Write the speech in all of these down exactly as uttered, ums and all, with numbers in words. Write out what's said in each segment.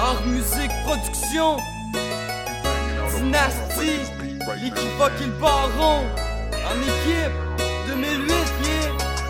Hors musique production, Dynastie, l'équivoque et le baron, en équipe, deux mille huit, yeah.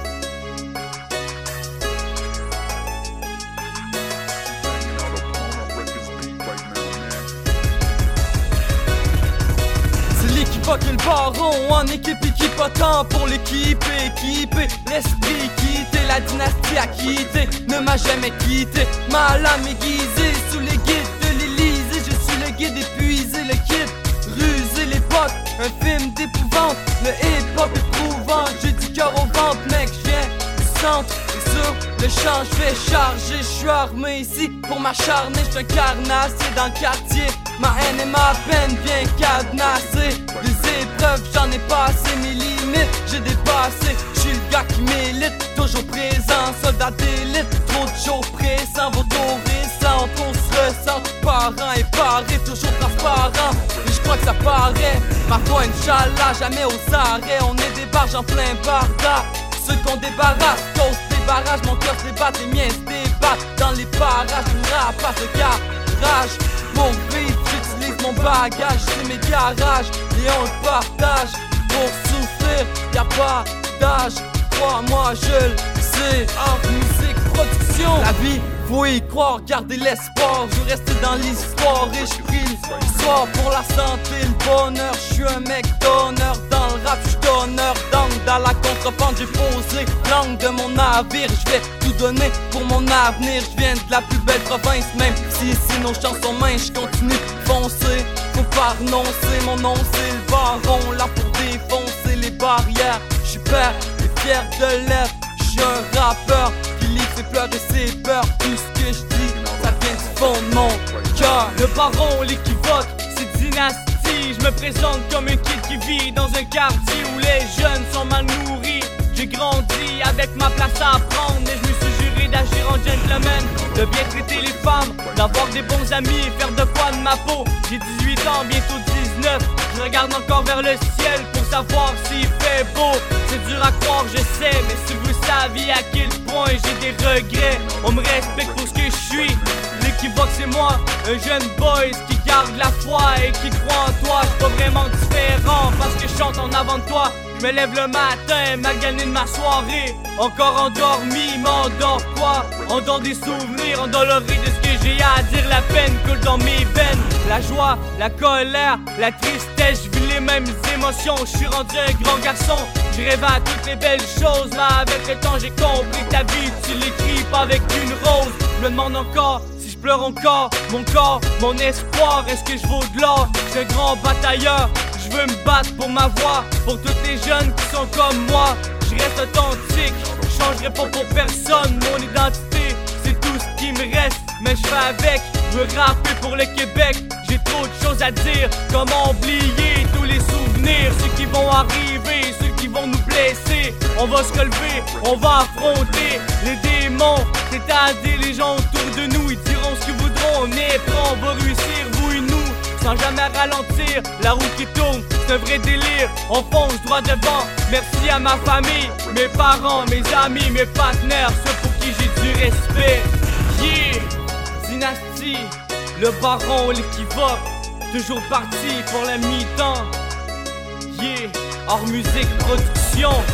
C'est l'équivoque et le baron, en équipe équipotant pour l'équipe équipée. L'esprit quitté, la dynastie a quitté, ne m'a jamais quitté. Ma lame aiguisée sous les guides de l'Élysée. Je suis le guide épuisé, le kid rusé, l'époque, un film d'épouvante. Le hip-hop éprouvant, j'ai du cœur au ventre, mec, je viens du centre. Et sur le champ, je vais charger, je suis armé ici pour m'acharner. J'suis un carnassier dans le quartier, ma haine et ma peine bien cadenassées. Des épreuves, j'en ai passé, mes limites, j'ai dépassé. J'suis le gars qui m'élite, toujours présent, soldat d'élite. Trop de jours pressants, vos tours récents, on se ressent, parents et parés, toujours transparents. Et j'crois que ça paraît, ma foi, Inch'Allah, jamais aux arrêts. On est des barges en plein barda, ceux qu'on débarrasse, cause des barrages. Mon cœur se débatte, les miens se débattent dans les parages. Une rapace de garage, pour vivre, j'utilise mon bagage. C'est mes garages, et on le partage. Pour souffrir, y'a pas d'âge, crois-moi, je le sais. Hors musique production, la vie, faut y croire, garder l'espoir. Je reste dans l'histoire et je prie le soir pour la santé, le bonheur. Je suis un mec d'honneur dans le rap, j'suis d'honneur d'angle. Dans la contrebande, j'ai posé l'angle de mon navire. Je vais tout donner pour mon avenir. Je viens de la plus belle province, même si ici nos chansons minces. Je continue de foncer, faut pas renoncer. Mon nom c'est le baron, là pour défoncer les barrières. Je suis père et fier de l'être. Je suis un rappeur qui lit ses pleurs et ses peurs. Tout ce que je dis, ça vient du fond de mon cœur. Le baron, l'équivoque, c'est Dynastie. Je me présente comme un kid qui vit dans un quartier où les jeunes sont mal nourris. J'ai grandi avec ma place à prendre et je me suis juré d'agir en gentleman, de bien traiter les femmes, d'avoir des bons amis et faire de quoi de ma peau. J'ai dix-huit ans, bientôt dix-neuf. Je regarde encore vers le ciel pour savoir s'il fait beau. C'est dur à croire, je sais, mais si vous saviez à quel point j'ai des regrets. On me respecte pour ce que je suis. L'équivoque c'est moi, un jeune boy qui garde la foi et qui croit en toi. J'suis pas vraiment différent parce que je chante en avant de toi. Je me lève le matin, magané de ma soirée. Encore endormi, m'endors quoi? Endors des souvenirs, endoloré de ce que j'ai à dire. La peine coule dans mes veines. La joie, la colère, la tristesse, je vis les mêmes émotions. Je suis rendu un grand garçon, je rêve à toutes les belles choses. Mais avec le temps j'ai compris ta vie, tu l'écris pas avec une rose. Je me demande encore si je pleure encore, mon corps, mon espoir. Est-ce que je vaux de l'or? Je suis un grand batailleur, je veux me battre pour ma voix, pour tous les jeunes qui sont comme moi. Je reste authentique, je changerai pas pour personne. Mon identité, c'est tout ce qui me reste. Mais je fais avec, je veux rapper pour le Québec. J'ai trop de choses à dire, comment oublier tous les souvenirs. Ceux qui vont arriver, ceux qui vont nous blesser. On va se relever, on va affronter les démons. C'est-à-dire les gens autour de nous, ils diront ce qu'ils voudront. On est prêts, on va réussir, vous et nous, sans jamais ralentir. La roue qui tourne, c'est un vrai délire. On fonce droit devant. Merci à ma famille, mes parents, mes amis, mes partenaires, ceux pour qui j'ai du respect. Yeah, Dynastie, le baron, l'équivoque, toujours parti pour la mi-temps. Yeah, hors musique production.